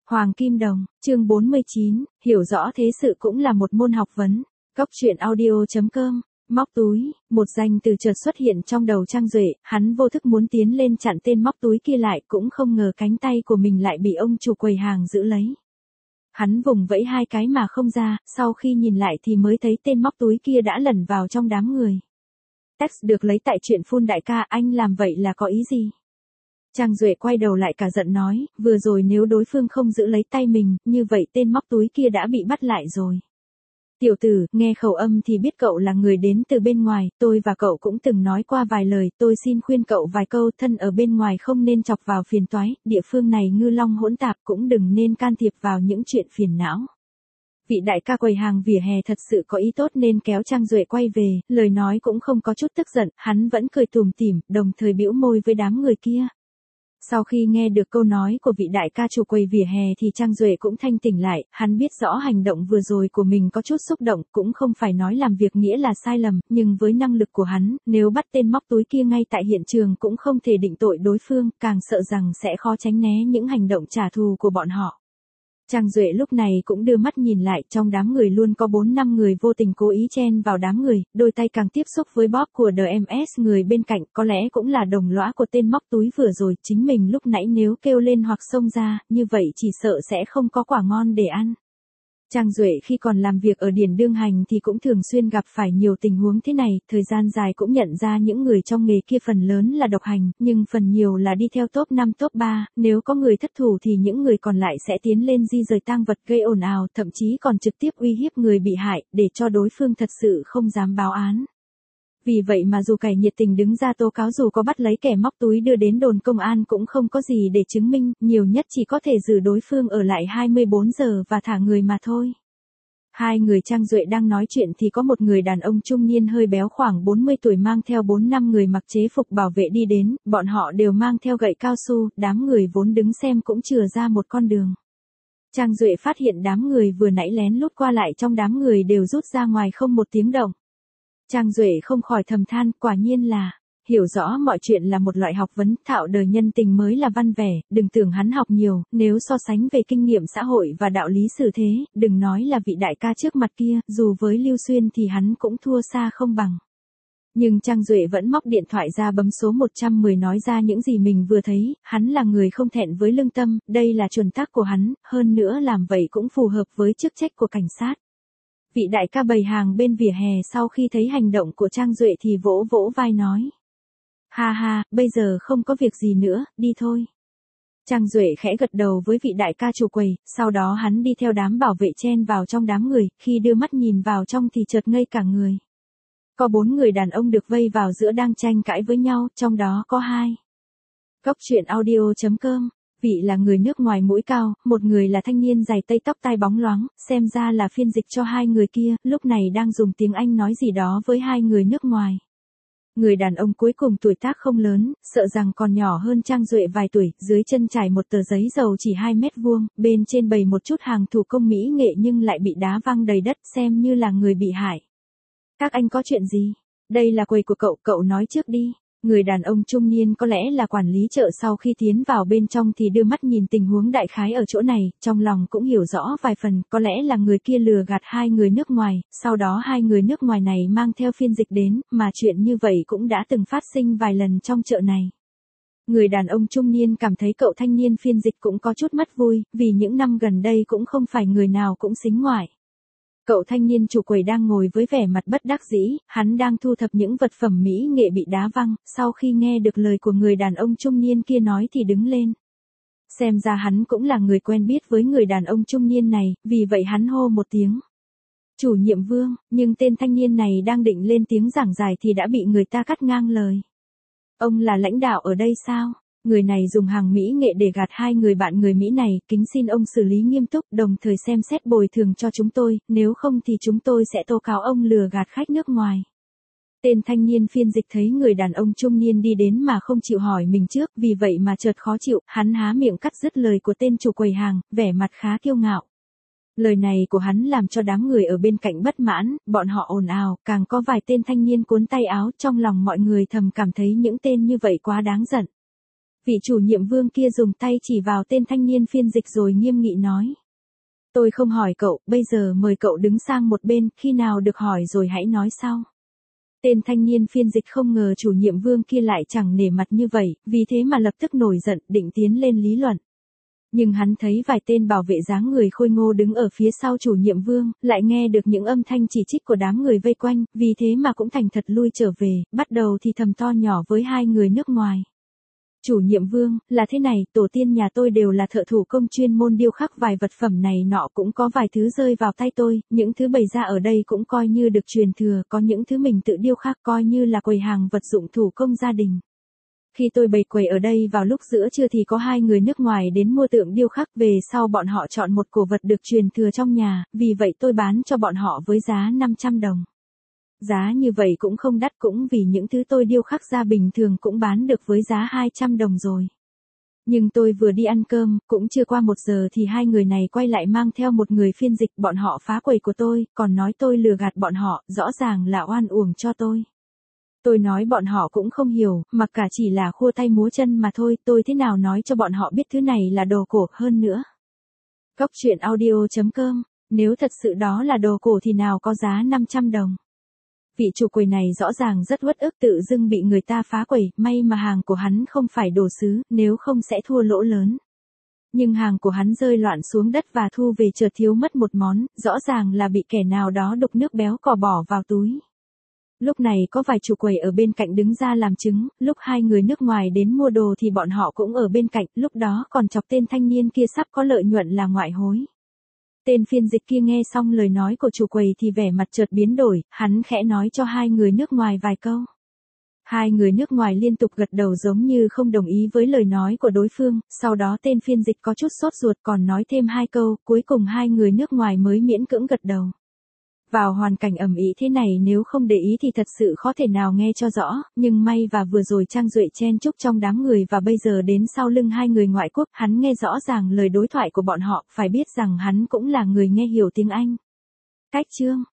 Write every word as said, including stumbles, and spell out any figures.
Hoàng Kim Đồng, chương bốn mươi chín, hiểu rõ thế sự cũng là một môn học vấn. Cốc truyện audio chấm com, móc túi, một danh từ chợt xuất hiện trong đầu Trang Duệ, hắn vô thức muốn tiến lên chặn tên móc túi kia lại, cũng không ngờ cánh tay của mình lại bị ông chủ quầy hàng giữ lấy. Hắn vùng vẫy hai cái mà không ra, sau khi nhìn lại thì mới thấy tên móc túi kia đã lẩn vào trong đám người. Text được lấy tại truyện Phun đại ca, anh làm vậy là có ý gì? Trang Duệ quay đầu lại cả giận nói, vừa rồi nếu đối phương không giữ lấy tay mình, như vậy tên móc túi kia đã bị bắt lại rồi. Tiểu tử, nghe khẩu âm thì biết cậu là người đến từ bên ngoài, tôi và cậu cũng từng nói qua vài lời, tôi xin khuyên cậu vài câu, thân ở bên ngoài không nên chọc vào phiền toái, địa phương này ngư long hỗn tạp, cũng đừng nên can thiệp vào những chuyện phiền não. Vị đại ca quầy hàng vỉa hè thật sự có ý tốt nên kéo Trang Duệ quay về, lời nói cũng không có chút tức giận, hắn vẫn cười tủm tỉm, đồng thời bĩu môi với đám người kia. Sau khi nghe được câu nói của vị đại ca chủ quầy vỉa hè thì Trang Duệ cũng thanh tỉnh lại, hắn biết rõ hành động vừa rồi của mình có chút xúc động, cũng không phải nói làm việc nghĩa là sai lầm, nhưng với năng lực của hắn, nếu bắt tên móc túi kia ngay tại hiện trường cũng không thể định tội đối phương, càng sợ rằng sẽ khó tránh né những hành động trả thù của bọn họ. Trang Duệ lúc này cũng đưa mắt nhìn lại, trong đám người luôn có bốn năm người vô tình cố ý chen vào đám người, đôi tay càng tiếp xúc với bóp của đê em ét người bên cạnh, có lẽ cũng là đồng lõa của tên móc túi vừa rồi, chính mình lúc nãy nếu kêu lên hoặc xông ra, như vậy chỉ sợ sẽ không có quả ngon để ăn. Trang Duệ khi còn làm việc ở Điền Đương Hành thì cũng thường xuyên gặp phải nhiều tình huống thế này, thời gian dài cũng nhận ra những người trong nghề kia phần lớn là độc hành, nhưng phần nhiều là đi theo top năm top ba, nếu có người thất thủ thì những người còn lại sẽ tiến lên di rời tang vật gây ồn ào, thậm chí còn trực tiếp uy hiếp người bị hại, để cho đối phương thật sự không dám báo án. Vì vậy mà dù cải nhiệt tình đứng ra tố cáo, dù có bắt lấy kẻ móc túi đưa đến đồn công an cũng không có gì để chứng minh, nhiều nhất chỉ có thể giữ đối phương ở lại hai mươi bốn giờ và thả người mà thôi. Hai người Trang Duệ đang nói chuyện thì có một người đàn ông trung niên hơi béo khoảng bốn mươi tuổi mang theo bốn năm người mặc chế phục bảo vệ đi đến, bọn họ đều mang theo gậy cao su, đám người vốn đứng xem cũng chừa ra một con đường. Trang Duệ phát hiện đám người vừa nãy lén lút qua lại trong đám người đều rút ra ngoài không một tiếng động. Trang Duệ không khỏi thầm than, quả nhiên là, hiểu rõ mọi chuyện là một loại học vấn, thạo đời nhân tình mới là văn vẻ, đừng tưởng hắn học nhiều, nếu so sánh về kinh nghiệm xã hội và đạo lý xử thế, đừng nói là vị đại ca trước mặt kia, dù với Lưu Xuyên thì hắn cũng thua xa không bằng. Nhưng Trang Duệ vẫn móc điện thoại ra bấm số một trăm mười nói ra những gì mình vừa thấy, hắn là người không thẹn với lương tâm, đây là chuẩn tắc của hắn, hơn nữa làm vậy cũng phù hợp với chức trách của cảnh sát. Vị đại ca bày hàng bên vỉa hè sau khi thấy hành động của Trang Duệ thì vỗ vỗ vai nói. Ha ha, bây giờ không có việc gì nữa, đi thôi. Trang Duệ khẽ gật đầu với vị đại ca chủ quầy, sau đó hắn đi theo đám bảo vệ chen vào trong đám người, khi đưa mắt nhìn vào trong thì chợt ngây cả người. Có bốn người đàn ông được vây vào giữa đang tranh cãi với nhau, trong đó có hai. Cốc truyện audio chấm com. Vị là người nước ngoài mũi cao, một người là thanh niên dài tây tóc tai bóng loáng, xem ra là phiên dịch cho hai người kia, lúc này đang dùng tiếng Anh nói gì đó với hai người nước ngoài. Người đàn ông cuối cùng tuổi tác không lớn, sợ rằng còn nhỏ hơn Trang Duệ vài tuổi, dưới chân trải một tờ giấy dầu chỉ hai mét vuông, bên trên bày một chút hàng thủ công mỹ nghệ nhưng lại bị đá văng đầy đất, xem như là người bị hại. Các anh có chuyện gì? Đây là quầy của cậu, cậu nói trước đi. Người đàn ông trung niên có lẽ là quản lý chợ sau khi tiến vào bên trong thì đưa mắt nhìn tình huống đại khái ở chỗ này, trong lòng cũng hiểu rõ vài phần, có lẽ là người kia lừa gạt hai người nước ngoài, sau đó hai người nước ngoài này mang theo phiên dịch đến, mà chuyện như vậy cũng đã từng phát sinh vài lần trong chợ này. Người đàn ông trung niên cảm thấy cậu thanh niên phiên dịch cũng có chút mất vui, vì những năm gần đây cũng không phải người nào cũng xính ngoại. Cậu thanh niên chủ quầy đang ngồi với vẻ mặt bất đắc dĩ, hắn đang thu thập những vật phẩm mỹ nghệ bị đá văng, sau khi nghe được lời của người đàn ông trung niên kia nói thì đứng lên. Xem ra hắn cũng là người quen biết với người đàn ông trung niên này, vì vậy hắn hô một tiếng. Chủ nhiệm Vương, nhưng tên thanh niên này đang định lên tiếng giảng giải thì đã bị người ta cắt ngang lời. Ông là lãnh đạo ở đây sao? Người này dùng hàng mỹ nghệ để gạt hai người bạn người Mỹ này, kính xin ông xử lý nghiêm túc, đồng thời xem xét bồi thường cho chúng tôi, nếu không thì chúng tôi sẽ tố cáo ông lừa gạt khách nước ngoài. Tên thanh niên phiên dịch thấy người đàn ông trung niên đi đến mà không chịu hỏi mình trước, vì vậy mà chợt khó chịu, hắn há miệng cắt dứt lời của tên chủ quầy hàng, vẻ mặt khá kiêu ngạo. Lời này của hắn làm cho đám người ở bên cạnh bất mãn, bọn họ ồn ào, càng có vài tên thanh niên cuốn tay áo, trong lòng mọi người thầm cảm thấy những tên như vậy quá đáng giận. Vị chủ nhiệm Vương kia dùng tay chỉ vào tên thanh niên phiên dịch rồi nghiêm nghị nói. Tôi không hỏi cậu, bây giờ mời cậu đứng sang một bên, khi nào được hỏi rồi hãy nói sau. Tên thanh niên phiên dịch không ngờ chủ nhiệm Vương kia lại chẳng nể mặt như vậy, vì thế mà lập tức nổi giận, định tiến lên lý luận. Nhưng hắn thấy vài tên bảo vệ dáng người khôi ngô đứng ở phía sau chủ nhiệm Vương, lại nghe được những âm thanh chỉ trích của đám người vây quanh, vì thế mà cũng thành thật lui trở về, bắt đầu thì thầm to nhỏ với hai người nước ngoài. Chủ nhiệm Vương, là thế này, tổ tiên nhà tôi đều là thợ thủ công chuyên môn điêu khắc vài vật phẩm này nọ, cũng có vài thứ rơi vào tay tôi, những thứ bày ra ở đây cũng coi như được truyền thừa, có những thứ mình tự điêu khắc coi như là quầy hàng vật dụng thủ công gia đình. Khi tôi bày quầy ở đây vào lúc giữa trưa thì có hai người nước ngoài đến mua tượng điêu khắc, về sau bọn họ chọn một cổ vật được truyền thừa trong nhà, vì vậy tôi bán cho bọn họ với giá năm trăm đồng. Giá như vậy cũng không đắt, cũng vì những thứ tôi điêu khắc ra bình thường cũng bán được với giá hai trăm đồng rồi. Nhưng tôi vừa đi ăn cơm, cũng chưa qua một giờ thì hai người này quay lại mang theo một người phiên dịch, bọn họ phá quầy của tôi, còn nói tôi lừa gạt bọn họ, rõ ràng là oan uổng cho tôi. Tôi nói bọn họ cũng không hiểu, mặc cả chỉ là khua tay múa chân mà thôi, tôi thế nào nói cho bọn họ biết thứ này là đồ cổ hơn nữa. Góc truyện audio chấm com, nếu thật sự đó là đồ cổ thì nào có giá năm trăm đồng. Vị chủ quầy này rõ ràng rất uất ức, tự dưng bị người ta phá quầy, may mà hàng của hắn không phải đồ sứ, nếu không sẽ thua lỗ lớn. Nhưng hàng của hắn rơi loạn xuống đất và thu về chợt thiếu mất một món, rõ ràng là bị kẻ nào đó đục nước béo cò bỏ vào túi. Lúc này có vài chủ quầy ở bên cạnh đứng ra làm chứng, lúc hai người nước ngoài đến mua đồ thì bọn họ cũng ở bên cạnh, lúc đó còn chọc tên thanh niên kia sắp có lợi nhuận là ngoại hối. Tên phiên dịch kia nghe xong lời nói của chủ quầy thì vẻ mặt chợt biến đổi, hắn khẽ nói cho hai người nước ngoài vài câu. Hai người nước ngoài liên tục gật đầu giống như không đồng ý với lời nói của đối phương, sau đó tên phiên dịch có chút sốt ruột còn nói thêm hai câu, cuối cùng hai người nước ngoài mới miễn cưỡng gật đầu. Vào hoàn cảnh ầm ĩ thế này nếu không để ý thì thật sự khó thể nào nghe cho rõ, nhưng may và vừa rồi Trang Duệ chen chúc trong đám người và bây giờ đến sau lưng hai người ngoại quốc, hắn nghe rõ ràng lời đối thoại của bọn họ, phải biết rằng hắn cũng là người nghe hiểu tiếng Anh. Cách chương